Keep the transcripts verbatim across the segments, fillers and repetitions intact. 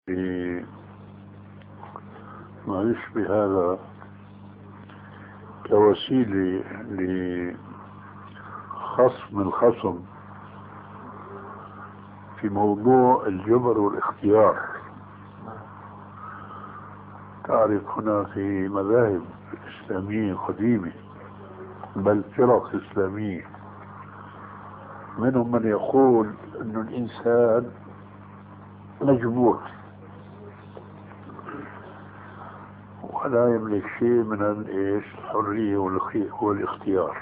ما يشبه هذا كوسيلة لخصم الخصم في موضوع الجبر والاختيار. تعرف هناك مذاهب إسلامية قديمة بل فرق إسلامية منهم من يقول أن الإنسان مجبور ولا يملك شيء من الإيش الحرية والاختيار،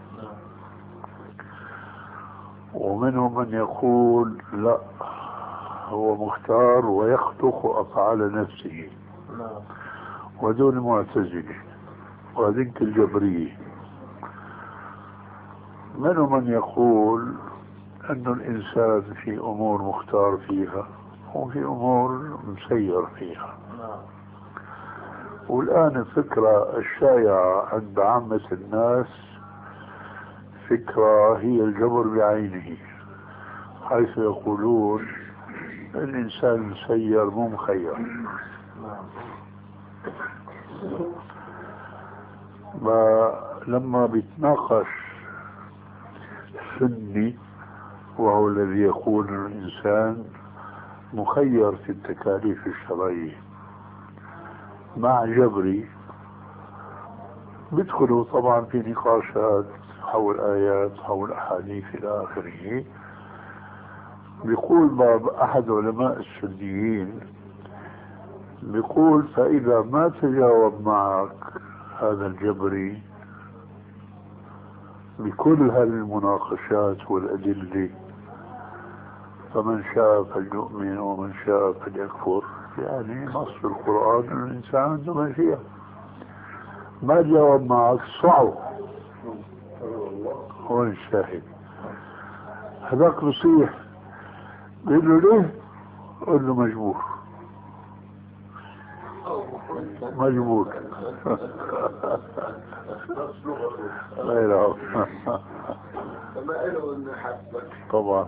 ومنهم من يقول لا هو مختار ويخلق أفعال نفسه، ودون معتزلة وهذيك الجبرية. منهم من يقول أن الإنسان في أمور مختار فيها وفي أمور مسير فيها. والآن الفكرة الشائعة عند عامة الناس فكرة هي الجبر بعينه، حيث يقولون الإنسان مسير مو مخير. لما بيتناقش السني وهو الذي يقول الإنسان مخير في التكاليف الشرعية مع جبري، بيدخلوا طبعا في نقاشات حول آيات حول أحاديث إلى آخره. بيقول بعض أحد علماء السنيين بيقول فإذا ما تجاوب معك هذا الجبري بكل هذه المناقشات والأدلة فمن شاء فليؤمن ومن شاء فليكفر، يعني نص القرآن أن الإنسان عنده مشيئة. ما جاوب معك صعب، هو الشاهد. هذاك بصيح قل له ليه؟ قل له مجبور مجبور غيره طبعا.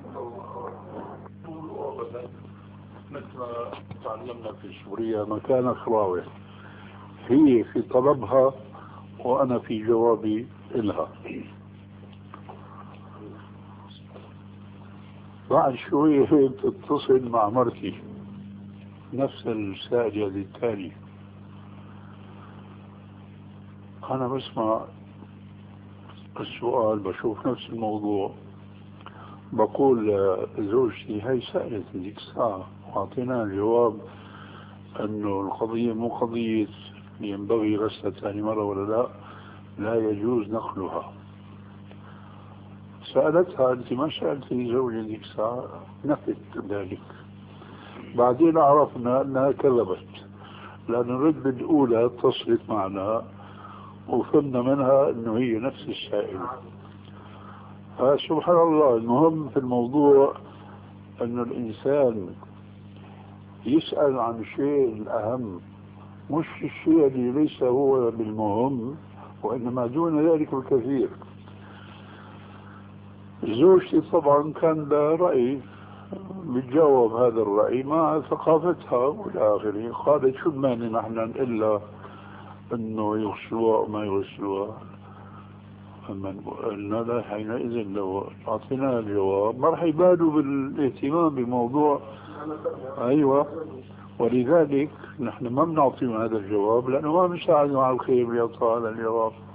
مثل ما تعلمنا في سوريا مكان خراوة، هي في طلبها وأنا في جوابي إلها. بعد شوية هيك تتصل مع مرتي نفس السائل هذه التالي، أنا بسمع السؤال بشوف نفس الموضوع بقول زوجتي هاي سألت ذيك الساعة وأعطينا الجواب أنه القضية مو قضية ينبغي غسلها ثاني مرة ولا لا، لا يجوز نقلها. سألتها أنت ما سألتني زوجي ذيك الساعة، نفت ذلك. بعدين عرفنا أنها كذبت، لأن الردة الأولى اتصلت معنا وفهمنا منها أنه هي نفس السائل. سبحان الله. المهم في الموضوع أن الإنسان يسأل عن الشيء الأهم، مش الشيء اللي ليس هو بالمهم وإنما دون ذلك الكثير. زوجتي طبعا كان لها رأي، بتجاوب هذا الرأي مع ثقافتها والى اخره. قالت شو بماني نحن إلا انه يغسلوها وما يغسلوها. اما قلنا لا، حينئذ لو اعطينا الجواب ما راح يبالوا بالاهتمام بموضوع. ايوه، ولذلك نحن ما بنعطيهم هذا الجواب لانه ما بنساعدهم على الخير بيعطوا هذا الجواب.